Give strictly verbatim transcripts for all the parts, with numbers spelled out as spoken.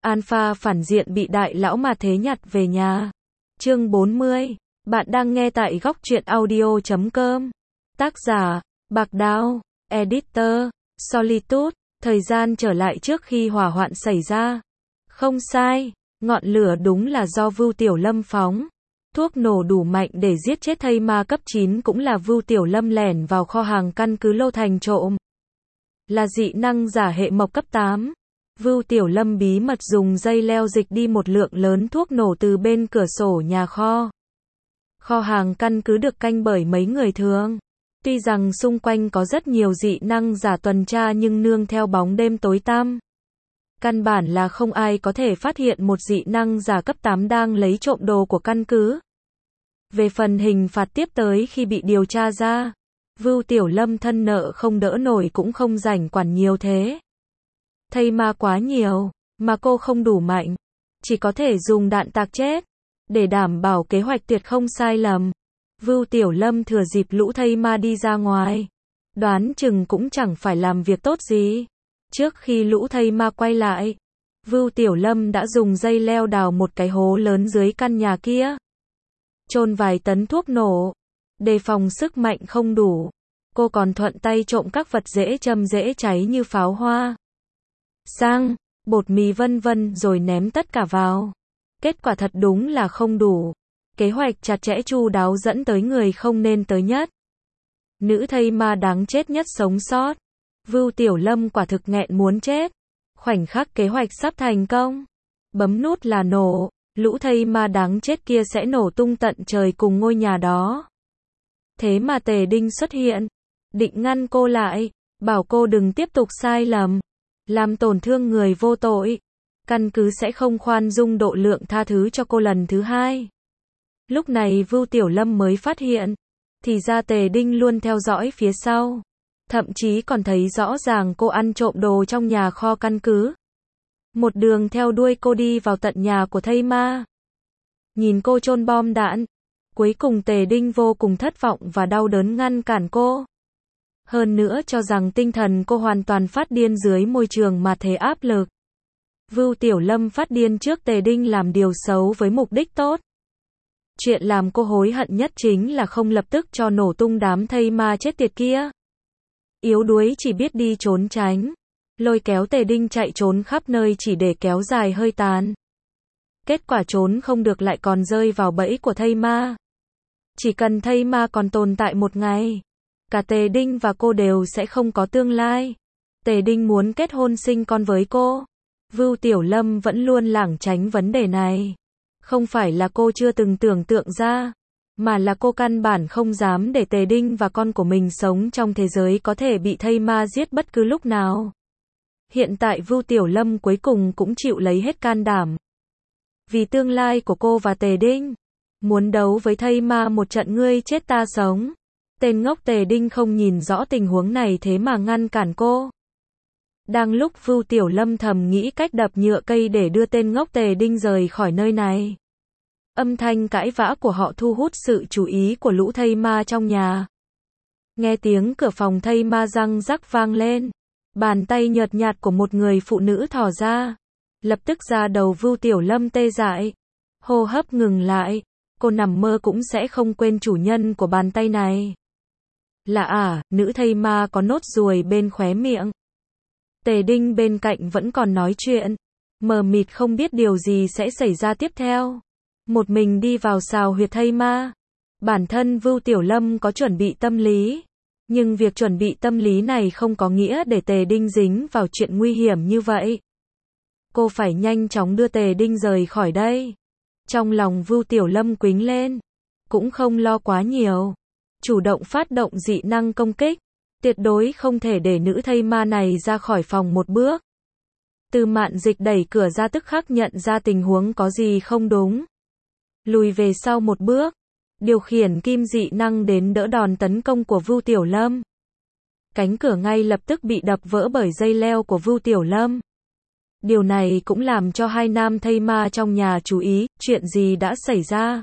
Alpha phản diện bị đại lão mà thế nhặt về nhà. Chương bốn mươi. Bạn đang nghe tại góc truyện audio chấm com. Tác giả, Bạc Đao. Editor, Solitude. Thời gian trở lại trước khi hỏa hoạn xảy ra. Không sai, ngọn lửa đúng là do Vưu Tiểu Lâm phóng. Thuốc nổ đủ mạnh để giết chết thây ma cấp chín cũng là Vưu Tiểu Lâm lẻn vào kho hàng căn cứ Lô Thành trộm. Là dị năng giả hệ mộc cấp tám. Vưu Tiểu Lâm bí mật dùng dây leo dịch đi một lượng lớn thuốc nổ từ bên cửa sổ nhà kho. Kho hàng căn cứ được canh bởi mấy người thường. Tuy rằng xung quanh có rất nhiều dị năng giả tuần tra nhưng nương theo bóng đêm tối tăm. Căn bản là không ai có thể phát hiện một dị năng giả cấp tám đang lấy trộm đồ của căn cứ. Về phần hình phạt tiếp tới khi bị điều tra ra, Vưu Tiểu Lâm thân nợ không đỡ nổi cũng không rảnh quản nhiều thế. Thây ma quá nhiều, mà cô không đủ mạnh, chỉ có thể dùng đạn tạc chết. Để đảm bảo kế hoạch tuyệt không sai lầm, Vưu Tiểu Lâm thừa dịp lũ thây ma đi ra ngoài. Đoán chừng cũng chẳng phải làm việc tốt gì. Trước khi lũ thây ma quay lại, Vưu Tiểu Lâm đã dùng dây leo đào một cái hố lớn dưới căn nhà kia. Chôn vài tấn thuốc nổ. Đề phòng sức mạnh không đủ, cô còn thuận tay trộm các vật dễ châm dễ cháy như pháo hoa, xăng, bột mì vân vân rồi ném tất cả vào. Kết quả thật đúng là không đủ. Kế hoạch chặt chẽ chu đáo dẫn tới người không nên tới nhất. Nữ thây ma đáng chết nhất sống sót. Vưu Tiểu Lâm quả thực nghẹn muốn chết. Khoảnh khắc kế hoạch sắp thành công, bấm nút là nổ, lũ thây ma đáng chết kia sẽ nổ tung tận trời cùng ngôi nhà đó. Thế mà Tề Đinh xuất hiện, định ngăn cô lại, bảo cô đừng tiếp tục sai lầm, làm tổn thương người vô tội. Căn cứ sẽ không khoan dung độ lượng tha thứ cho cô lần thứ hai. Lúc này Vưu Tiểu Lâm mới phát hiện, thì ra Tề Đinh luôn theo dõi phía sau. Thậm chí còn thấy rõ ràng cô ăn trộm đồ trong nhà kho căn cứ. Một đường theo đuôi cô đi vào tận nhà của thây ma. Nhìn cô chôn bom đạn. Cuối cùng Tề Đinh vô cùng thất vọng và đau đớn ngăn cản cô. Hơn nữa cho rằng tinh thần cô hoàn toàn phát điên dưới môi trường mà thế áp lực. Vưu Tiểu Lâm phát điên trước Tề Đinh làm điều xấu với mục đích tốt. Chuyện làm cô hối hận nhất chính là không lập tức cho nổ tung đám thây ma chết tiệt kia. Yếu đuối chỉ biết đi trốn tránh, lôi kéo Tề Đinh chạy trốn khắp nơi chỉ để kéo dài hơi tàn. Kết quả trốn không được lại còn rơi vào bẫy của thây ma. Chỉ cần thây ma còn tồn tại một ngày, cả Tề Đinh và cô đều sẽ không có tương lai. Tề Đinh muốn kết hôn sinh con với cô. Vưu Tiểu Lâm vẫn luôn lảng tránh vấn đề này. Không phải là cô chưa từng tưởng tượng ra, mà là cô căn bản không dám để Tề Đinh và con của mình sống trong thế giới có thể bị thây ma giết bất cứ lúc nào. Hiện tại Vưu Tiểu Lâm cuối cùng cũng chịu lấy hết can đảm. Vì tương lai của cô và Tề Đinh, muốn đấu với thây ma một trận ngươi chết ta sống. Tên ngốc Tề Đinh không nhìn rõ tình huống này thế mà ngăn cản cô. Đang lúc Vưu Tiểu Lâm thầm nghĩ cách đập nhựa cây để đưa tên ngốc Tề Đinh rời khỏi nơi này, âm thanh cãi vã của họ thu hút sự chú ý của lũ thây ma trong nhà. Nghe tiếng cửa phòng thây ma răng rắc vang lên, bàn tay nhợt nhạt của một người phụ nữ thò ra. Lập tức ra đầu Vưu Tiểu Lâm tê dại, hô hấp ngừng lại, cô nằm mơ cũng sẽ không quên chủ nhân của bàn tay này. Là à, nữ thây ma có nốt ruồi bên khóe miệng. Tề Đinh bên cạnh vẫn còn nói chuyện, mờ mịt không biết điều gì sẽ xảy ra tiếp theo. Một mình đi vào xào huyệt thây ma. Bản thân Vưu Tiểu Lâm có chuẩn bị tâm lý, nhưng việc chuẩn bị tâm lý này không có nghĩa để Tề Đinh dính vào chuyện nguy hiểm như vậy. Cô phải nhanh chóng đưa Tề Đinh rời khỏi đây. Trong lòng Vưu Tiểu Lâm quính lên, cũng không lo quá nhiều, chủ động phát động dị năng công kích. Tuyệt đối không thể để nữ thây ma này ra khỏi phòng một bước. Từ Mạn Dịch đẩy cửa ra tức khắc nhận ra tình huống có gì không đúng. Lùi về sau một bước, điều khiển kim dị năng đến đỡ đòn tấn công của Vưu Tiểu Lâm. Cánh cửa ngay lập tức bị đập vỡ bởi dây leo của Vưu Tiểu Lâm. Điều này cũng làm cho hai nam thây ma trong nhà chú ý, chuyện gì đã xảy ra.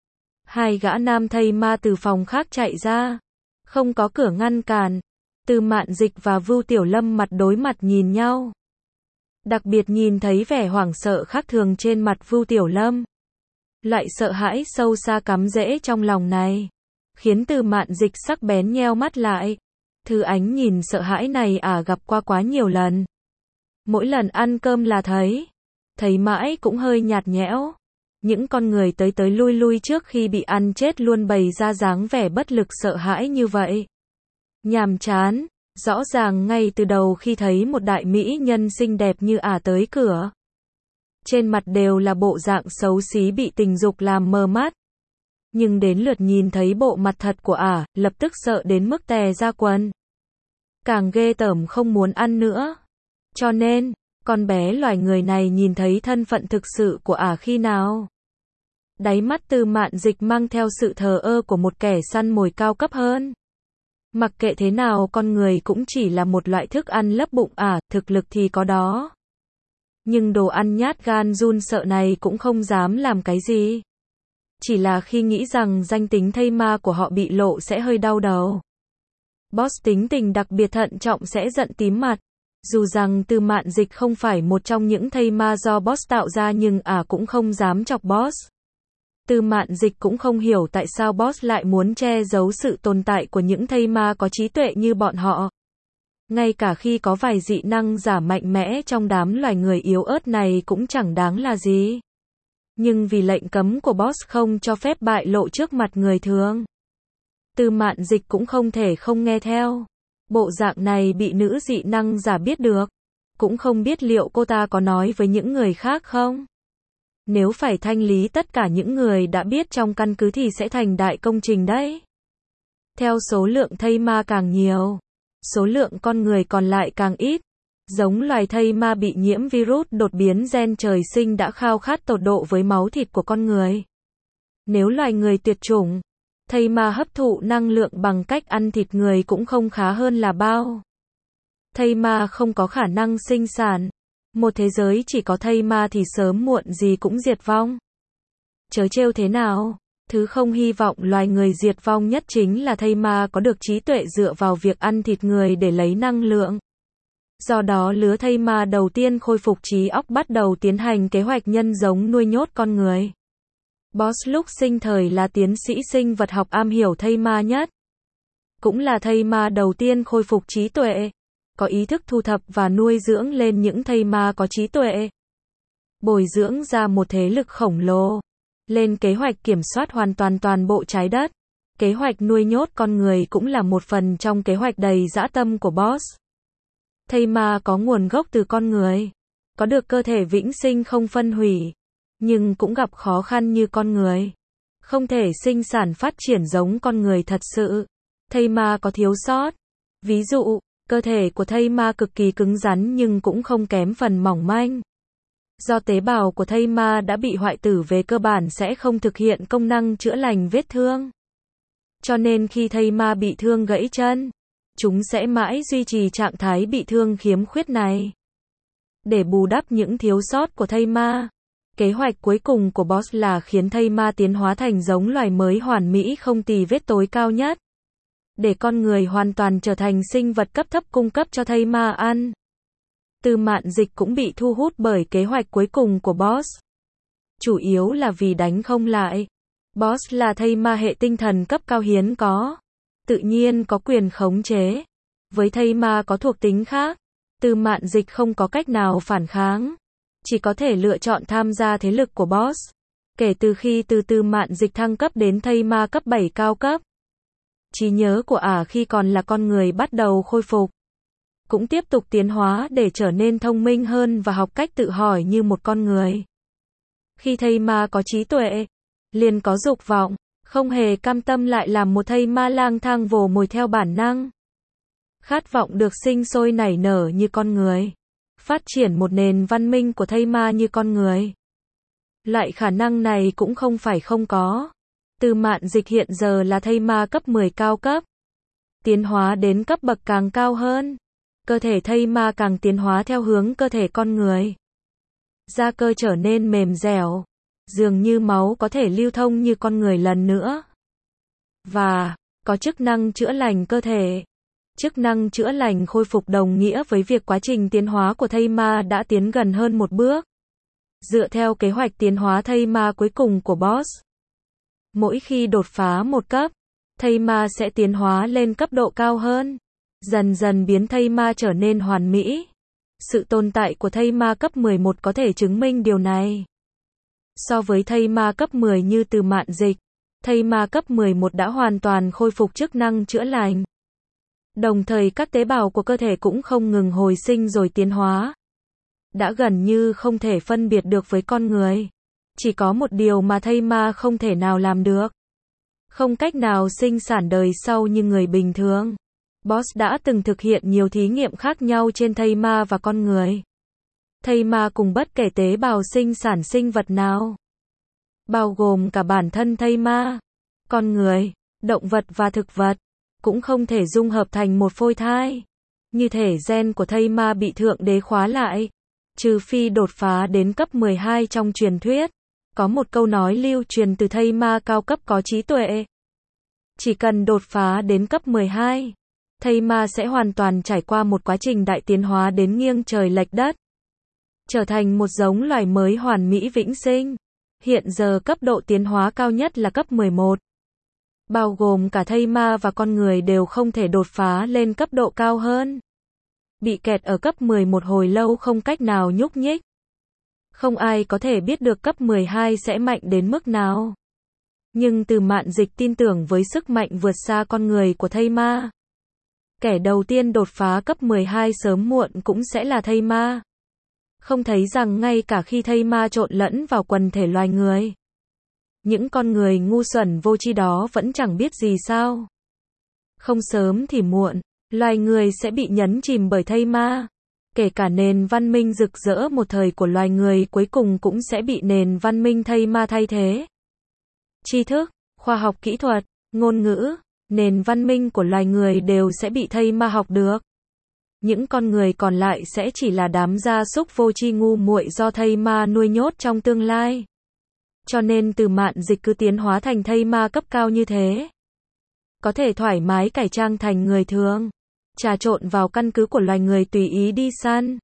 Hai gã nam thây ma từ phòng khác chạy ra. Không có cửa ngăn cản. Từ Mạn Dịch và Vưu Tiểu Lâm mặt đối mặt nhìn nhau. Đặc biệt nhìn thấy vẻ hoảng sợ khác thường trên mặt Vu Tiểu Lâm. Loại sợ hãi sâu xa cắm rễ trong lòng này, khiến Từ Mạn Dịch sắc bén nheo mắt lại. Thứ ánh nhìn sợ hãi này ả à gặp qua quá nhiều lần. Mỗi lần ăn cơm là thấy. Thấy mãi cũng hơi nhạt nhẽo. Những con người tới tới lui lui trước khi bị ăn chết luôn bày ra dáng vẻ bất lực sợ hãi như vậy. Nhàm chán, rõ ràng ngay từ đầu khi thấy một đại mỹ nhân xinh đẹp như ả à tới cửa. Trên mặt đều là bộ dạng xấu xí bị tình dục làm mờ mắt. Nhưng đến lượt nhìn thấy bộ mặt thật của ả, à, lập tức sợ đến mức tè ra quần. Càng ghê tởm không muốn ăn nữa. Cho nên, con bé loài người này nhìn thấy thân phận thực sự của ả à khi nào? Đáy mắt Từ Mạn Dịch mang theo sự thờ ơ của một kẻ săn mồi cao cấp hơn. Mặc kệ thế nào con người cũng chỉ là một loại thức ăn lấp bụng ả, à, thực lực thì có đó. Nhưng đồ ăn nhát gan run sợ này cũng không dám làm cái gì. Chỉ là khi nghĩ rằng danh tính thây ma của họ bị lộ sẽ hơi đau đầu. Boss tính tình đặc biệt thận trọng sẽ giận tím mặt. Dù rằng Từ Mạn Dịch không phải một trong những thây ma do boss tạo ra nhưng ả à cũng không dám chọc boss. Từ Mạn Dịch cũng không hiểu tại sao boss lại muốn che giấu sự tồn tại của những thây ma có trí tuệ như bọn họ. Ngay cả khi có vài dị năng giả mạnh mẽ trong đám loài người yếu ớt này cũng chẳng đáng là gì. Nhưng vì lệnh cấm của boss không cho phép bại lộ trước mặt người thường. Từ Mạn Dịch cũng không thể không nghe theo. Bộ dạng này bị nữ dị năng giả biết được. Cũng không biết liệu cô ta có nói với những người khác không? Nếu phải thanh lý tất cả những người đã biết trong căn cứ thì sẽ thành đại công trình đấy. Theo số lượng thây ma càng nhiều, số lượng con người còn lại càng ít. Giống loài thây ma bị nhiễm virus đột biến gen trời sinh đã khao khát tột độ với máu thịt của con người. Nếu loài người tuyệt chủng, thây ma hấp thụ năng lượng bằng cách ăn thịt người cũng không khá hơn là bao. Thây ma không có khả năng sinh sản. Một thế giới chỉ có thây ma thì sớm muộn gì cũng diệt vong. Chớ trêu thế nào, thứ không hy vọng loài người diệt vong nhất chính là thây ma có được trí tuệ dựa vào việc ăn thịt người để lấy năng lượng. Do đó lứa thây ma đầu tiên khôi phục trí óc bắt đầu tiến hành kế hoạch nhân giống nuôi nhốt con người. Boss lúc sinh thời là tiến sĩ sinh vật học am hiểu thây ma nhất. Cũng là thây ma đầu tiên khôi phục trí tuệ. Có ý thức thu thập và nuôi dưỡng lên những thây ma có trí tuệ. Bồi dưỡng ra một thế lực khổng lồ. Lên kế hoạch kiểm soát hoàn toàn toàn bộ trái đất. Kế hoạch nuôi nhốt con người cũng là một phần trong kế hoạch đầy dã tâm của boss. Thây ma có nguồn gốc từ con người. Có được cơ thể vĩnh sinh không phân hủy. Nhưng cũng gặp khó khăn như con người. Không thể sinh sản phát triển giống con người thật sự. Thây ma có thiếu sót. Ví dụ, cơ thể của thây ma cực kỳ cứng rắn nhưng cũng không kém phần mỏng manh. Do tế bào của thây ma đã bị hoại tử về cơ bản sẽ không thực hiện công năng chữa lành vết thương. Cho nên khi thây ma bị thương gãy chân, chúng sẽ mãi duy trì trạng thái bị thương khiếm khuyết này. Để bù đắp những thiếu sót của thây ma, kế hoạch cuối cùng của boss là khiến thây ma tiến hóa thành giống loài mới hoàn mỹ không tì vết tối cao nhất. Để con người hoàn toàn trở thành sinh vật cấp thấp cung cấp cho thây ma ăn. Từ Mạn Dịch cũng bị thu hút bởi kế hoạch cuối cùng của boss. Chủ yếu là vì đánh không lại. Boss là thây ma hệ tinh thần cấp cao hiếm có. Tự nhiên có quyền khống chế. Với thây ma có thuộc tính khác, Từ Mạn Dịch không có cách nào phản kháng. Chỉ có thể lựa chọn tham gia thế lực của boss. Kể từ khi từ Từ Mạn Dịch thăng cấp đến thây ma cấp bảy cao cấp. Trí nhớ của ả khi còn là con người bắt đầu khôi phục. Cũng tiếp tục tiến hóa để trở nên thông minh hơn và học cách tự hỏi như một con người. Khi thây ma có trí tuệ, liền có dục vọng, không hề cam tâm lại làm một thây ma lang thang vồ mồi theo bản năng. Khát vọng được sinh sôi nảy nở như con người. Phát triển một nền văn minh của thây ma như con người. Loại khả năng này cũng không phải không có. Từ Mạn Dịch hiện giờ là thây ma cấp mười cao cấp. Tiến hóa đến cấp bậc càng cao hơn. Cơ thể thây ma càng tiến hóa theo hướng cơ thể con người. Da cơ trở nên mềm dẻo. Dường như máu có thể lưu thông như con người lần nữa. Và, có chức năng chữa lành cơ thể. Chức năng chữa lành khôi phục đồng nghĩa với việc quá trình tiến hóa của thây ma đã tiến gần hơn một bước. Dựa theo kế hoạch tiến hóa thây ma cuối cùng của boss, mỗi khi đột phá một cấp, thây ma sẽ tiến hóa lên cấp độ cao hơn, dần dần biến thây ma trở nên hoàn mỹ. Sự tồn tại của thây ma cấp mười một có thể chứng minh điều này. So với thây ma cấp mười như Từ Mạn Dịch, thây ma cấp mười một đã hoàn toàn khôi phục chức năng chữa lành. Đồng thời các tế bào của cơ thể cũng không ngừng hồi sinh rồi tiến hóa. Đã gần như không thể phân biệt được với con người. Chỉ có một điều mà thây ma không thể nào làm được. Không cách nào sinh sản đời sau như người bình thường. Boss đã từng thực hiện nhiều thí nghiệm khác nhau trên thây ma và con người. Thây ma cùng bất kể tế bào sinh sản sinh vật nào, bao gồm cả bản thân thây ma, con người, động vật và thực vật, cũng không thể dung hợp thành một phôi thai. Như thể gen của thây ma bị Thượng Đế khóa lại, trừ phi đột phá đến cấp mười hai trong truyền thuyết. Có một câu nói lưu truyền từ thây ma cao cấp có trí tuệ. Chỉ cần đột phá đến cấp mười hai, thây ma sẽ hoàn toàn trải qua một quá trình đại tiến hóa đến nghiêng trời lệch đất, trở thành một giống loài mới hoàn mỹ vĩnh sinh. Hiện giờ cấp độ tiến hóa cao nhất là cấp mười một. Bao gồm cả thây ma và con người đều không thể đột phá lên cấp độ cao hơn. Bị kẹt ở cấp mười một hồi lâu không cách nào nhúc nhích. Không ai có thể biết được cấp mười hai sẽ mạnh đến mức nào. Nhưng Từ Mạn Dịch tin tưởng với sức mạnh vượt xa con người của thây ma. Kẻ đầu tiên đột phá cấp mười hai sớm muộn cũng sẽ là thây ma. Không thấy rằng ngay cả khi thây ma trộn lẫn vào quần thể loài người, những con người ngu xuẩn vô tri đó vẫn chẳng biết gì sao. Không sớm thì muộn, loài người sẽ bị nhấn chìm bởi thây ma. Kể cả nền văn minh rực rỡ một thời của loài người cuối cùng cũng sẽ bị nền văn minh thây ma thay thế. Tri thức, khoa học kỹ thuật, ngôn ngữ, nền văn minh của loài người đều sẽ bị thây ma học được. Những con người còn lại sẽ chỉ là đám gia súc vô tri ngu muội do thây ma nuôi nhốt trong tương lai. Cho nên Từ Mạn Dịch cứ tiến hóa thành thây ma cấp cao như thế. Có thể thoải mái cải trang thành người thường, trà trộn vào căn cứ của loài người tùy ý đi săn,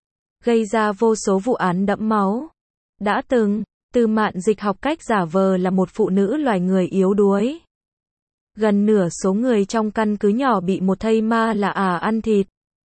gây ra vô số vụ án đẫm máu. Đã từng, Từ Mạn Dịch học cách giả vờ là một phụ nữ loài người yếu đuối. Gần nửa số người trong căn cứ nhỏ bị một thây ma là ả ăn thịt.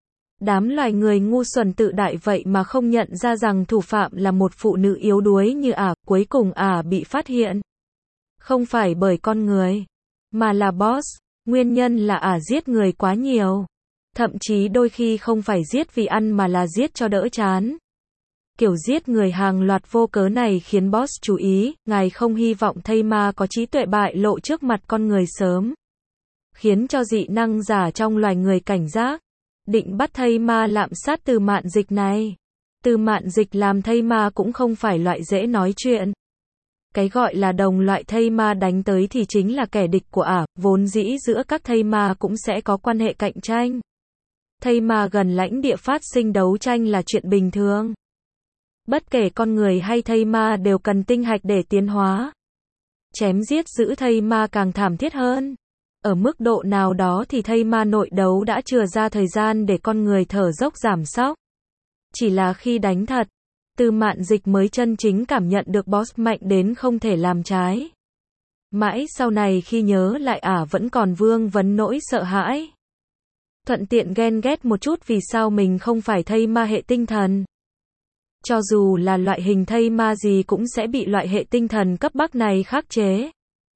Đám loài người ngu xuẩn tự đại vậy mà không nhận ra rằng thủ phạm là một phụ nữ yếu đuối như ả. Cuối cùng ả bị phát hiện. Không phải bởi con người, mà là boss. Nguyên nhân là ả giết người quá nhiều. Thậm chí đôi khi không phải giết vì ăn mà là giết cho đỡ chán. Kiểu giết người hàng loạt vô cớ này khiến boss chú ý, ngài không hy vọng thây ma có trí tuệ bại lộ trước mặt con người sớm. Khiến cho dị năng giả trong loài người cảnh giác, định bắt thây ma lạm sát Từ Mạn Dịch này. Từ Mạn Dịch làm thây ma cũng không phải loại dễ nói chuyện. Cái gọi là đồng loại thây ma đánh tới thì chính là kẻ địch của ả, vốn dĩ giữa các thây ma cũng sẽ có quan hệ cạnh tranh. Thây ma gần lãnh địa phát sinh đấu tranh là chuyện bình thường. Bất kể con người hay thây ma đều cần tinh hạch để tiến hóa. Chém giết giữ thây ma càng thảm thiết hơn. Ở mức độ nào đó thì thây ma nội đấu đã chừa ra thời gian để con người thở dốc giảm sóc. Chỉ là khi đánh thật, Từ Mạn Dịch mới chân chính cảm nhận được boss mạnh đến không thể làm trái. Mãi sau này khi nhớ lại ả vẫn còn vương vấn nỗi sợ hãi. Thuận tiện ghen ghét một chút vì sao mình không phải thây ma hệ tinh thần. Cho dù là loại hình thây ma gì cũng sẽ bị loại hệ tinh thần cấp bách này khắc chế.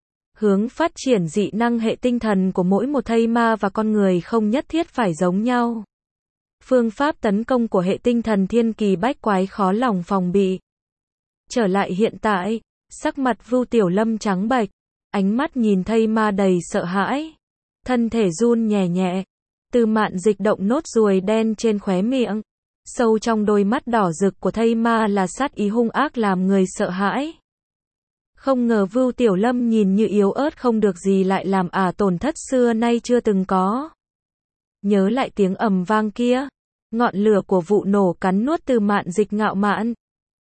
Hướng phát triển dị năng hệ tinh thần của mỗi một thây ma và con người không nhất thiết phải giống nhau. Phương pháp tấn công của hệ tinh thần thiên kỳ bách quái khó lòng phòng bị. Trở lại hiện tại, sắc mặt Vưu Tiểu Lâm trắng bệch, ánh mắt nhìn thây ma đầy sợ hãi. Thân thể run nhẹ nhẹ. Từ Mạn Dịch động nốt ruồi đen trên khóe miệng. Sâu trong đôi mắt đỏ rực của thây ma là sát ý hung ác làm người sợ hãi. Không ngờ Vưu Tiểu Lâm nhìn như yếu ớt không được gì lại làm ả tổn thất xưa nay chưa từng có. Nhớ lại tiếng ầm vang kia, ngọn lửa của vụ nổ cắn nuốt Từ Mạn Dịch ngạo mạn.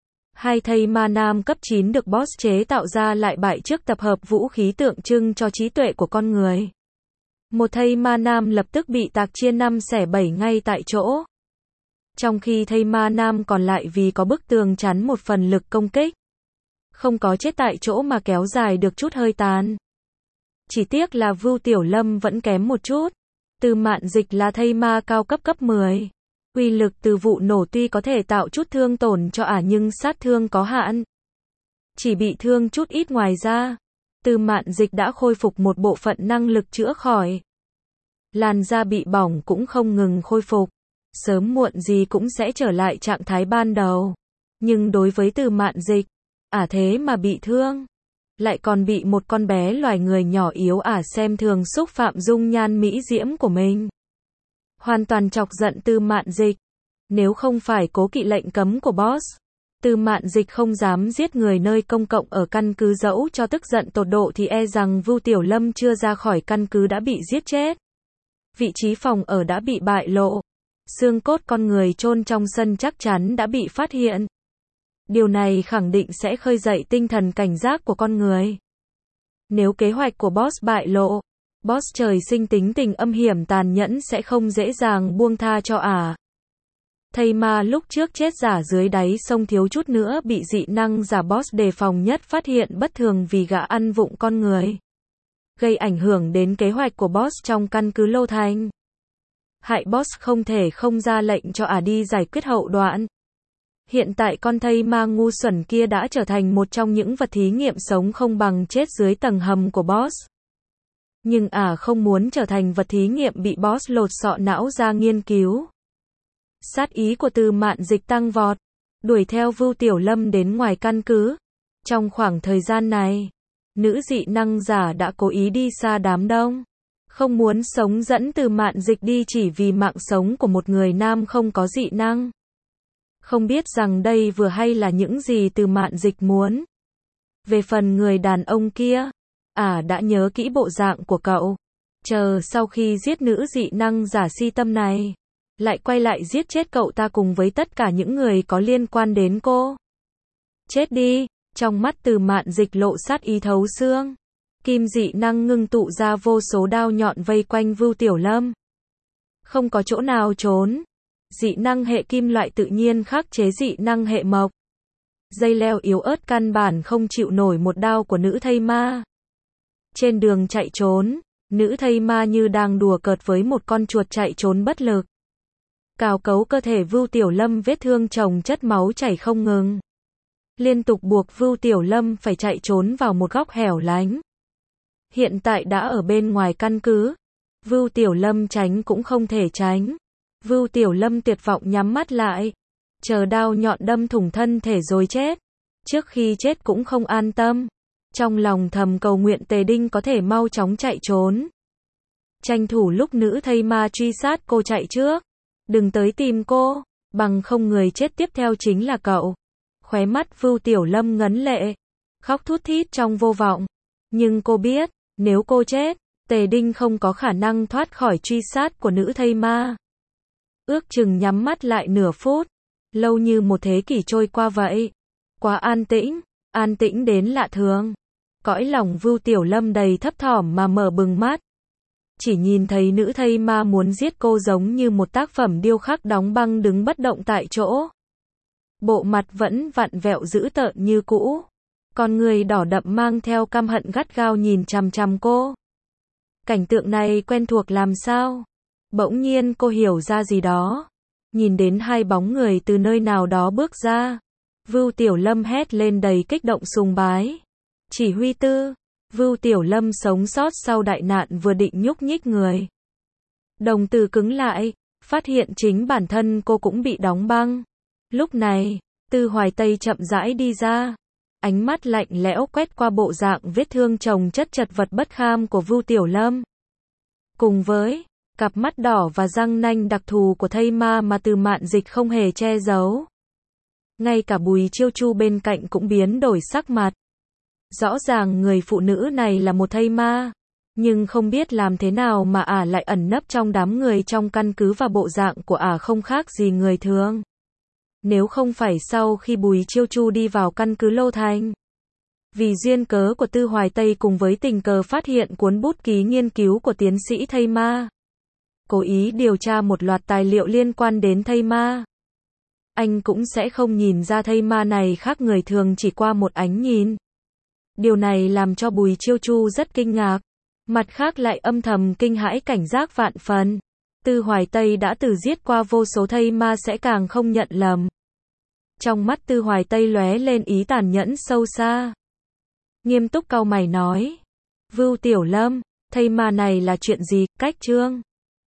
Hai thây ma nam cấp chín được boss chế tạo ra lại bại trước tập hợp vũ khí tượng trưng cho trí tuệ của con người. Một thây ma nam lập tức bị tạc chia năm xẻ bảy ngay tại chỗ. Trong khi thây ma nam còn lại vì có bức tường chắn một phần lực công kích, không có chết tại chỗ mà kéo dài được chút hơi tàn. Chỉ tiếc là Vưu Tiểu Lâm vẫn kém một chút. Từ Mạn Dịch là thây ma cao cấp cấp mười. Uy lực từ vụ nổ tuy có thể tạo chút thương tổn cho ả nhưng sát thương có hạn. Chỉ bị thương chút ít, ngoài ra, Từ Mạn Dịch đã khôi phục một bộ phận năng lực chữa khỏi. Làn da bị bỏng cũng không ngừng khôi phục. Sớm muộn gì cũng sẽ trở lại trạng thái ban đầu. Nhưng đối với Từ Mạn Dịch, ả thế mà bị thương. Lại còn bị một con bé loài người nhỏ yếu ả xem thường xúc phạm dung nhan mỹ diễm của mình. Hoàn toàn chọc giận Từ Mạn Dịch. Nếu không phải cố kỵ lệnh cấm của boss, Từ Mạn Dịch không dám giết người nơi công cộng ở căn cứ, dẫu cho tức giận tột độ thì e rằng Vưu Tiểu Lâm chưa ra khỏi căn cứ đã bị giết chết. Vị trí phòng ở đã bị bại lộ. Xương cốt con người chôn trong sân chắc chắn đã bị phát hiện. Điều này khẳng định sẽ khơi dậy tinh thần cảnh giác của con người. Nếu kế hoạch của boss bại lộ, boss trời sinh tính tình âm hiểm tàn nhẫn sẽ không dễ dàng buông tha cho ả. Thây ma lúc trước chết giả dưới đáy sông thiếu chút nữa bị dị năng giả boss đề phòng nhất phát hiện bất thường vì gã ăn vụng con người, gây ảnh hưởng đến kế hoạch của boss trong căn cứ Lô Thành. Hại boss không thể không ra lệnh cho ả đi giải quyết hậu đoạn. Hiện tại con thây ma ngu xuẩn kia đã trở thành một trong những vật thí nghiệm sống không bằng chết dưới tầng hầm của boss. Nhưng ả không muốn trở thành vật thí nghiệm bị boss lột sọ não ra nghiên cứu. Sát ý của Từ Mạn Dịch tăng vọt, đuổi theo Vưu Tiểu Lâm đến ngoài căn cứ. Trong khoảng thời gian này, nữ dị năng giả đã cố ý đi xa đám đông, không muốn sống dẫn Từ Mạn Dịch đi chỉ vì mạng sống của một người nam không có dị năng. Không biết rằng đây vừa hay là những gì Từ Mạn Dịch muốn. Về phần người đàn ông kia, ả à, đã nhớ kỹ bộ dạng của cậu. Chờ sau khi giết nữ dị năng giả si tâm này, lại quay lại giết chết cậu ta cùng với tất cả những người có liên quan đến cô. Chết đi, trong mắt Từ Mạn Dịch lộ sát ý thấu xương. Kim dị năng ngưng tụ ra vô số đao nhọn vây quanh Vưu Tiểu Lâm. Không có chỗ nào trốn. Dị năng hệ kim loại tự nhiên khắc chế dị năng hệ mộc. Dây leo yếu ớt căn bản không chịu nổi một đao của nữ thây ma. Trên đường chạy trốn, nữ thây ma như đang đùa cợt với một con chuột chạy trốn bất lực. Cào cấu cơ thể Vưu Tiểu Lâm vết thương chồng chất máu chảy không ngừng. Liên tục buộc Vưu Tiểu Lâm phải chạy trốn vào một góc hẻo lánh. Hiện tại đã ở bên ngoài căn cứ. Vưu Tiểu Lâm tránh cũng không thể tránh. Vưu Tiểu Lâm tuyệt vọng nhắm mắt lại, chờ đao nhọn đâm thủng thân thể rồi chết. Trước khi chết cũng không an tâm. Trong lòng thầm cầu nguyện Tề Đinh có thể mau chóng chạy trốn. Tranh thủ lúc nữ thây ma truy sát cô chạy trước. Đừng tới tìm cô, bằng không người chết tiếp theo chính là cậu. Khóe mắt Vưu Tiểu Lâm ngấn lệ, khóc thút thít trong vô vọng. Nhưng cô biết, nếu cô chết, Tề Đinh không có khả năng thoát khỏi truy sát của nữ thây ma. Ước chừng nhắm mắt lại nửa phút, lâu như một thế kỷ trôi qua vậy. Quá an tĩnh, an tĩnh đến lạ thường. Cõi lòng Vưu Tiểu Lâm đầy thấp thỏm mà mở bừng mắt. Chỉ nhìn thấy nữ thây ma muốn giết cô giống như một tác phẩm điêu khắc đóng băng đứng bất động tại chỗ. Bộ mặt vẫn vặn vẹo dữ tợn như cũ. Con người đỏ đậm mang theo căm hận gắt gao nhìn chằm chằm cô. Cảnh tượng này quen thuộc làm sao? Bỗng nhiên cô hiểu ra gì đó. Nhìn đến hai bóng người từ nơi nào đó bước ra. Vưu Tiểu Lâm hét lên đầy kích động sùng bái. Chỉ huy tư. Vưu Tiểu Lâm sống sót sau đại nạn vừa định nhúc nhích người. Đồng tử cứng lại, phát hiện chính bản thân cô cũng bị đóng băng. Lúc này, Tư Hoài Tây chậm rãi đi ra. Ánh mắt lạnh lẽo quét qua bộ dạng vết thương chồng chất chật vật bất kham của Vưu Tiểu Lâm. Cùng với cặp mắt đỏ và răng nanh đặc thù của thây ma mà Từ Mạn Dịch không hề che giấu. Ngay cả Bùi Chiêu Chu bên cạnh cũng biến đổi sắc mặt. Rõ ràng người phụ nữ này là một thây ma, nhưng không biết làm thế nào mà ả lại ẩn nấp trong đám người trong căn cứ và bộ dạng của ả không khác gì người thường. Nếu không phải sau khi Bùi Chiêu Chu đi vào căn cứ Lô Thành, Vì duyên cớ của Tư Hoài Tây cùng với tình cờ phát hiện cuốn bút ký nghiên cứu của tiến sĩ thây ma, cố ý điều tra một loạt tài liệu liên quan đến thây ma, anh cũng sẽ không nhìn ra thây ma này khác người thường chỉ qua một ánh nhìn. Điều này làm cho Bùi Chiêu Chu rất kinh ngạc, mặt khác lại âm thầm kinh hãi cảnh giác vạn phần. Tư Hoài Tây đã từ giết qua vô số thây ma sẽ càng không nhận lầm. Trong mắt Tư Hoài Tây lóe lên ý tàn nhẫn sâu xa. Nghiêm túc cau mày nói, Vưu Tiểu Lâm, thây ma này là chuyện gì, cách chương